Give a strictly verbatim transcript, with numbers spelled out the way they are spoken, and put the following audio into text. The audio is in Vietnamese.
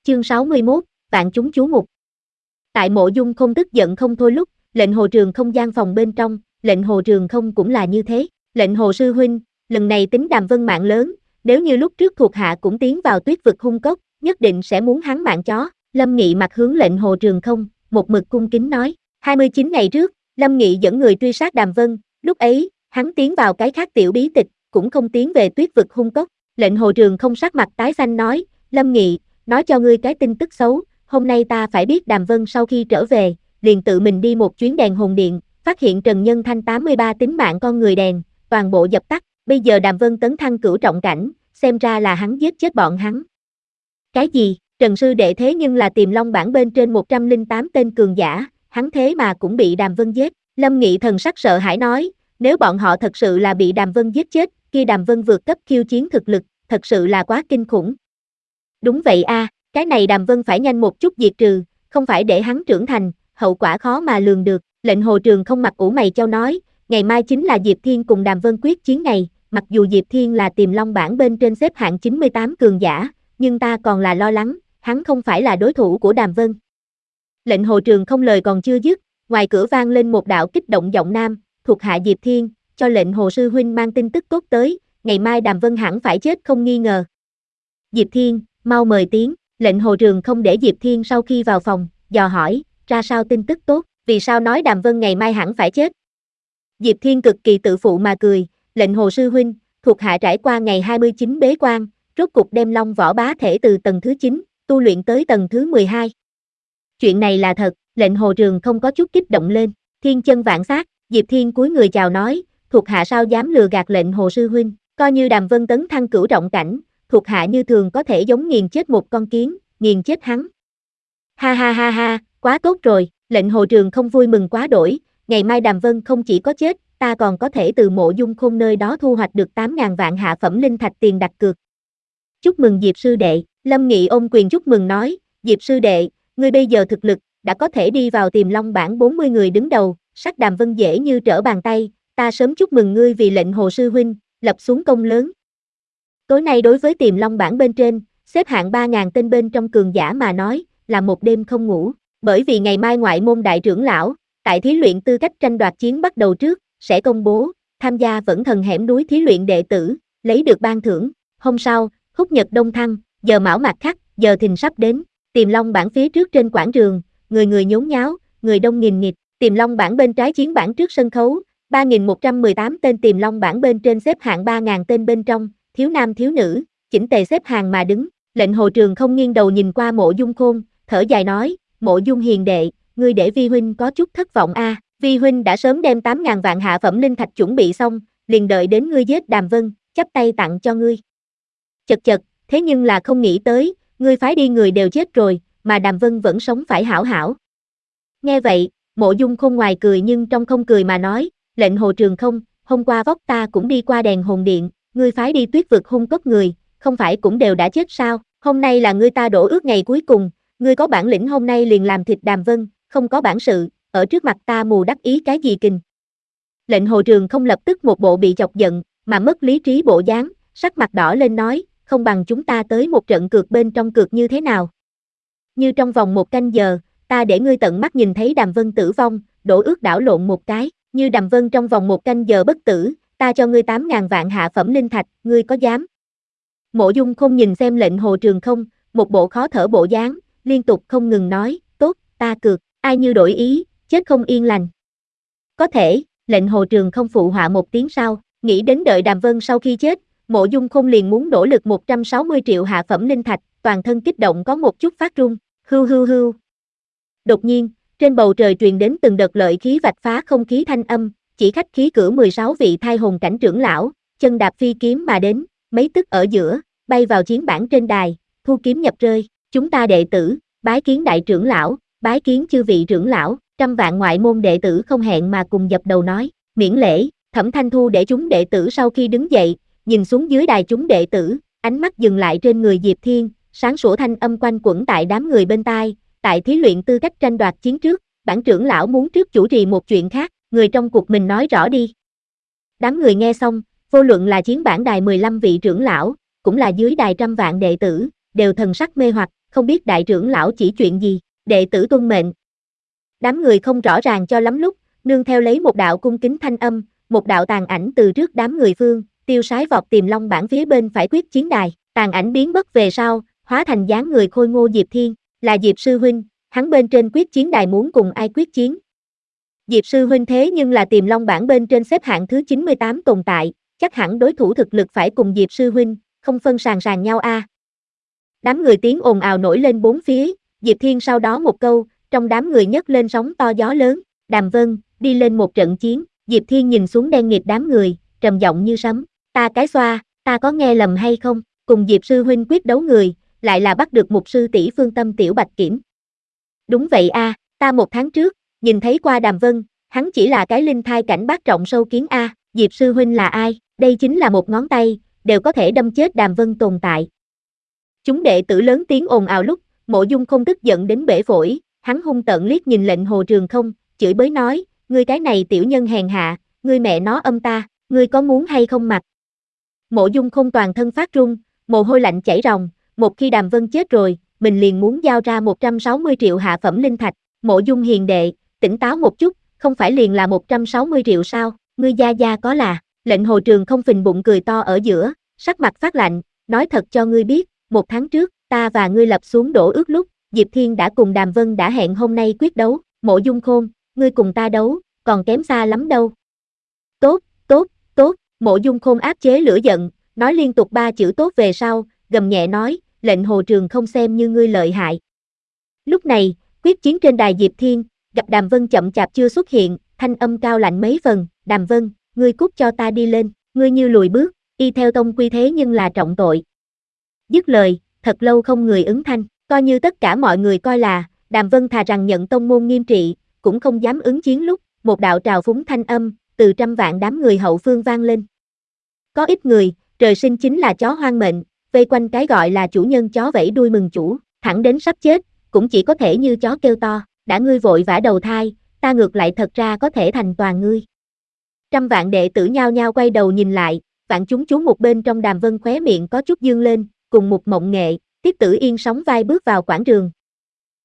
Chương sáu mươi mốt, Vạn chúng chú mục. Tại Mộ Dung không tức giận không thôi lúc, lệnh Hồ Trường không gian phòng bên trong, lệnh Hồ Trường không cũng là như thế. Lệnh Hồ sư huynh, lần này tính Đàm Vân mạng lớn, nếu như lúc trước thuộc hạ cũng tiến vào tuyết vực hung cốc, nhất định sẽ muốn hắn mạng chó. Lâm Nghị mặt hướng lệnh Hồ Trường không, một mực cung kính nói. hai mươi chín ngày trước, Lâm Nghị dẫn người truy sát Đàm Vân, lúc ấy, hắn tiến vào cái khác tiểu bí tịch, cũng không tiến về tuyết vực hung cốc. Lệnh Hồ Trường không sắc mặt tái xanh nói, Lâm Nghị, nói cho ngươi cái tin tức xấu, hôm nay ta phải biết Đàm Vân sau khi trở về, liền tự mình đi một chuyến đèn hồn điện, phát hiện Trần Nhân Thanh tám mươi ba tính mạng con người đèn, toàn bộ dập tắt, bây giờ Đàm Vân tấn thăng cửu trọng cảnh, xem ra là hắn giết chết bọn hắn. Cái gì, Trần sư đệ thế nhưng là Tiềm Long bảng bên trên một trăm lẻ tám tên cường giả, hắn thế mà cũng bị Đàm Vân giết. Lâm Nghị thần sắc sợ hãi nói, nếu bọn họ thật sự là bị Đàm Vân giết chết, kia Đàm Vân vượt cấp khiêu chiến thực lực, thật sự là quá kinh khủng. Đúng vậy a, à, cái này Đàm Vân phải nhanh một chút diệt trừ, không phải để hắn trưởng thành, hậu quả khó mà lường được. Lệnh Hồ Trường không mặt ủ mày chau nói, ngày mai chính là Diệp Thiên cùng Đàm Vân quyết chiến ngày, mặc dù Diệp Thiên là Tiềm Long bảng bên trên xếp hạng chín mươi tám cường giả, nhưng ta còn là lo lắng, hắn không phải là đối thủ của Đàm Vân. Lệnh Hồ Trường không lời còn chưa dứt, ngoài cửa vang lên một đạo kích động giọng nam, thuộc hạ Diệp Thiên, cho lệnh Hồ sư huynh mang tin tức tốt tới, ngày mai Đàm Vân hẳn phải chết không nghi ngờ. Diệp Thiên, mau mời tiếng. Lệnh Hồ Trường không để Diệp Thiên sau khi vào phòng, dò hỏi, ra sao tin tức tốt, vì sao nói Đàm Vân ngày mai hẳn phải chết. Diệp Thiên cực kỳ tự phụ mà cười, lệnh Hồ sư huynh, thuộc hạ trải qua ngày hai mươi chín bế quan, rốt cục đem Long Võ Bá thể từ tầng thứ chín, tu luyện tới tầng thứ mười hai. Chuyện này là thật, lệnh Hồ Trường không có chút kích động lên, thiên chân vạn sát, Diệp Thiên cúi người chào nói, thuộc hạ sao dám lừa gạt lệnh Hồ sư huynh, coi như Đàm Vân tấn thăng cửu trọng cảnh, thuộc hạ như thường có thể giống nghiền chết một con kiến, nghiền chết hắn. Ha ha ha ha, quá tốt rồi, lệnh Hồ Trường không vui mừng quá đổi, ngày mai Đàm Vân không chỉ có chết, ta còn có thể từ Mộ Dung Khôn nơi đó thu hoạch được tám ngàn vạn hạ phẩm linh thạch tiền đặt cược. Chúc mừng Diệp sư đệ, Lâm Nghị ôm quyền chúc mừng nói, Diệp sư đệ, ngươi bây giờ thực lực, đã có thể đi vào Tiềm Long bảng bốn mươi người đứng đầu, sát Đàm Vân dễ như trở bàn tay, ta sớm chúc mừng ngươi vì lệnh Hồ sư huynh, lập xuống công lớn. Tối nay đối với Tiềm Long bảng bên trên, xếp hạng ba ngàn tên bên trong cường giả mà nói, là một đêm không ngủ, bởi vì ngày mai ngoại môn đại trưởng lão, tại thí luyện tư cách tranh đoạt chiến bắt đầu trước, sẽ công bố, tham gia vẫn thần hẻm núi thí luyện đệ tử, lấy được ban thưởng. Hôm sau, khúc nhật đông thăng, giờ mão mạt khắc, giờ thìn sắp đến, Tiềm Long bảng phía trước trên quảng trường, người người nhốn nháo, người đông nghìn nghịt, Tiềm Long bảng bên trái chiến bảng trước sân khấu, ba nghìn một trăm mười tám tên Tiềm Long bảng bên trên xếp hạng ba ngàn tên bên trong, thiếu nam thiếu nữ, chỉnh tề xếp hàng mà đứng. Lệnh Hồ Trường không nghiêng đầu nhìn qua Mộ Dung Khôn, thở dài nói, Mộ Dung hiền đệ, ngươi để Vi huynh có chút thất vọng a. À. Vi huynh đã sớm đem tám ngàn vạn hạ phẩm linh thạch chuẩn bị xong, liền đợi đến ngươi giết Đàm Vân, chắp tay tặng cho ngươi. Chật chật, thế nhưng là không nghĩ tới, ngươi phái đi người đều chết rồi, mà Đàm Vân vẫn sống phải hảo hảo. Nghe vậy, Mộ Dung Khôn ngoài cười nhưng trong không cười mà nói, lệnh Hồ Trường không, hôm qua vóc ta cũng đi qua đèn hồn điện, ngươi phái đi tuyết vực hung cốc người, không phải cũng đều đã chết sao, hôm nay là ngươi ta đổ ước ngày cuối cùng, ngươi có bản lĩnh hôm nay liền làm thịt Đàm Vân, không có bản sự, ở trước mặt ta mù đắc ý cái gì kình. Lệnh Hồ Trường không lập tức một bộ bị chọc giận, mà mất lý trí bộ dáng, sắc mặt đỏ lên nói, không bằng chúng ta tới một trận cược bên trong cược như thế nào. Như trong vòng một canh giờ, ta để ngươi tận mắt nhìn thấy Đàm Vân tử vong, đổ ước đảo lộn một cái, như Đàm Vân trong vòng một canh giờ bất tử, ta cho ngươi tám ngàn vạn hạ phẩm linh thạch, ngươi có dám? Mộ Dung Khôn nhìn xem lệnh Hồ Trường không, một bộ khó thở bộ dáng, liên tục không ngừng nói, tốt, ta cược, ai như đổi ý, chết không yên lành. Có thể, lệnh Hồ Trường không phụ họa một tiếng sau, nghĩ đến đợi Đàm Vân sau khi chết, Mộ Dung Khôn liền muốn đổ lực một trăm sáu mươi triệu hạ phẩm linh thạch, toàn thân kích động có một chút phát run, hưu hưu hưu. Đột nhiên, trên bầu trời truyền đến từng đợt lợi khí vạch phá không khí thanh âm, chỉ khách khí cử mười sáu vị thai hồn cảnh trưởng lão, chân đạp phi kiếm mà đến, mấy tức ở giữa, bay vào chiến bản trên đài, thu kiếm nhập rơi, chúng ta đệ tử, bái kiến đại trưởng lão, bái kiến chư vị trưởng lão, trăm vạn ngoại môn đệ tử không hẹn mà cùng dập đầu nói, miễn lễ. Thẩm Thanh Thu để chúng đệ tử sau khi đứng dậy, nhìn xuống dưới đài chúng đệ tử, ánh mắt dừng lại trên người Diệp Thiên, sáng sủa thanh âm quanh quẩn tại đám người bên tai, tại thí luyện tư cách tranh đoạt chiến trước, bản trưởng lão muốn trước chủ trì một chuyện khác, người trong cuộc mình nói rõ đi. Đám người nghe xong, vô luận là chiến bản đài mười lăm vị trưởng lão, cũng là dưới đài trăm vạn đệ tử, đều thần sắc mê hoặc, không biết đại trưởng lão chỉ chuyện gì, đệ tử tuân mệnh. Đám người không rõ ràng cho lắm lúc, nương theo lấy một đạo cung kính thanh âm, một đạo tàn ảnh từ trước đám người phương, tiêu sái vọt tìm long bản phía bên phải quyết chiến đài, tàn ảnh biến mất về sau, hóa thành dáng người khôi ngô Diệp Thiên, là Diệp sư huynh, hắn bên trên quyết chiến đài muốn cùng ai quyết chiến. Diệp sư huynh thế nhưng là tìm long bản bên trên xếp hạng thứ chín mươi tám tồn tại, chắc hẳn đối thủ thực lực phải cùng Diệp sư huynh, không phân sàng sàng nhau a. À. Đám người tiếng ồn ào nổi lên bốn phía, Diệp Thiên sau đó một câu, trong đám người nhấc lên sóng to gió lớn, Đàm Vân, đi lên một trận chiến, Diệp Thiên nhìn xuống đen nghịt đám người, trầm giọng như sấm, ta cái xoa, ta có nghe lầm hay không, cùng Diệp sư huynh quyết đấu người, lại là bắt được mục sư tỷ Phương Tâm tiểu Bạch Kiểm. Đúng vậy a, à, ta một tháng trước, nhìn thấy qua Đàm Vân, hắn chỉ là cái linh thai cảnh bát trọng sâu kiến a, à, Diệp sư huynh là ai, đây chính là một ngón tay, đều có thể đâm chết Đàm Vân tồn tại. Chúng đệ tử lớn tiếng ồn ào lúc, Mộ Dung không tức giận đến bể phổi, hắn hung tợn liếc nhìn Lệnh Hồ Trường Không, chửi bới nói, ngươi cái này tiểu nhân hèn hạ, ngươi mẹ nó âm ta, ngươi có muốn hay không mặc. Mộ Dung không toàn thân phát run, mồ hôi lạnh chảy ròng, một khi Đàm Vân chết rồi, mình liền muốn giao ra một trăm sáu mươi triệu hạ phẩm linh thạch, Mộ Dung hiền đệ, tỉnh táo một chút, không phải liền là một trăm sáu mươi triệu sao, ngươi gia gia có là, Lệnh Hồ Trường Không phình bụng cười to ở giữa, sắc mặt phát lạnh, nói thật cho ngươi biết, một tháng trước, ta và ngươi lập xuống đổ ước lúc, Diệp Thiên đã cùng Đàm Vân đã hẹn hôm nay quyết đấu, Mộ Dung Khôn, ngươi cùng ta đấu, còn kém xa lắm đâu. Tốt, tốt, tốt, Mộ Dung Khôn áp chế lửa giận, nói liên tục ba chữ tốt về sau, gầm nhẹ nói, Lệnh Hồ Trường Không xem như ngươi lợi hại. Lúc này, quyết chiến trên đài Diệp Thiên, gặp Đàm Vân chậm chạp chưa xuất hiện, thanh âm cao lạnh mấy phần, Đàm Vân, ngươi cút cho ta đi lên, ngươi như lùi bước, y theo tông quy thế nhưng là trọng tội. Dứt lời, thật lâu không người ứng thanh, coi như tất cả mọi người coi là, Đàm Vân thà rằng nhận tông môn nghiêm trị, cũng không dám ứng chiến lúc, một đạo trào phúng thanh âm, từ trăm vạn đám người hậu phương vang lên. Có ít người, trời sinh chính là chó hoang mệnh, vây quanh cái gọi là chủ nhân chó vẫy đuôi mừng chủ, thẳng đến sắp chết, cũng chỉ có thể như chó kêu to, đã ngươi vội vã đầu thai, ta ngược lại thật ra có thể thành toàn ngươi. Trăm vạn đệ tử nhao nhao quay đầu nhìn lại, vạn chúng chú một bên trong Đàm Vân khóe miệng có chút dương lên, cùng một mộng nghệ, Tiết Tử Yên sóng vai bước vào quảng trường,